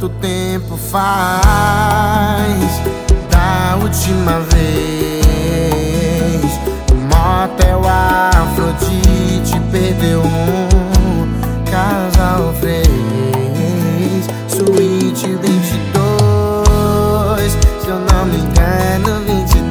Quanto tempo faz da última vez? O motel Afrodite perdeu um casal fez. Suíte 22, se eu não me engano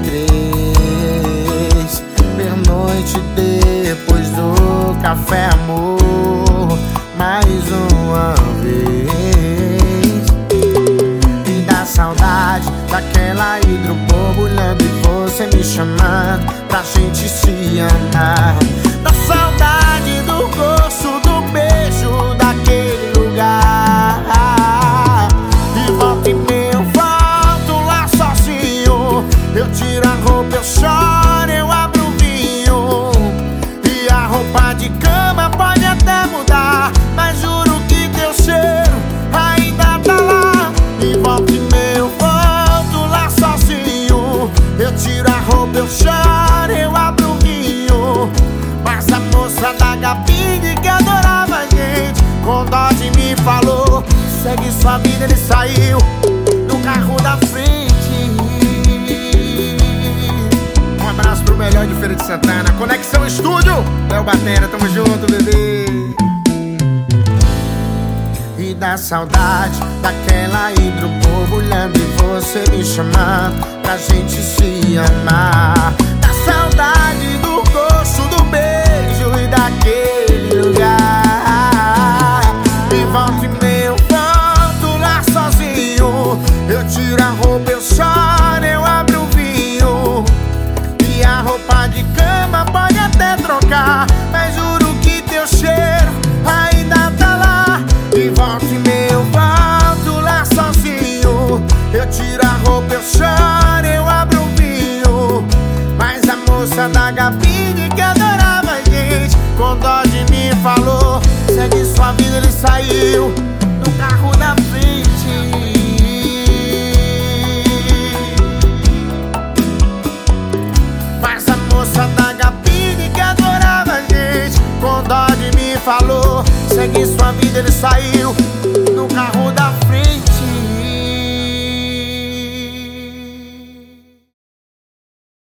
23. Pernoite depois do café, amor, mais uma vez. E dá saudade daquela hidroborbulhando e você me chamando pra gente se amar. Dá saudade do gosto do beijo daquele lugar. E volta e meia eu volto lá sozinho. Eu tiro a roupa, eu choro, eu abro o vinho. E a roupa de cama pode até mudar, mas juro que teu cheiro ainda tá lá. E volta e meia eu volto lá sozinho. Eu tiro a roupa, eu choro, eu abro o vinho. Mas a moça da Gabine que adorava a gente, com dó de mim falou: segue sua vida, ele saiu do carro da frente. Um abraço pro melhor de Feira de Santana, Conexão Estúdio, Léo Batera, tamo junto, bebê. E dá saudade daquela hidroborbulhando e você me chamando pra gente se amar. Dá saudade do gosto do beijo e daquele lugar. E volta e meia eu volto lá sozinho. Eu tiro a roupa, eu choro, eu abro o vinho. E a roupa de cama pode até trocar, mas juro que teu cheiro ainda tá lá. E volta e meia eu volto lá sozinho. Eu tiro a roupa, eu choro, eu abro o vinho. Mas a moça da Gabine que adorava a gente, com dó de mim falou: segue sua vida, ele saiu do carro da frente. Mas a moça da Gabine que adorava a gente, com dó de mim falou: segue sua vida, ele saiu do carro da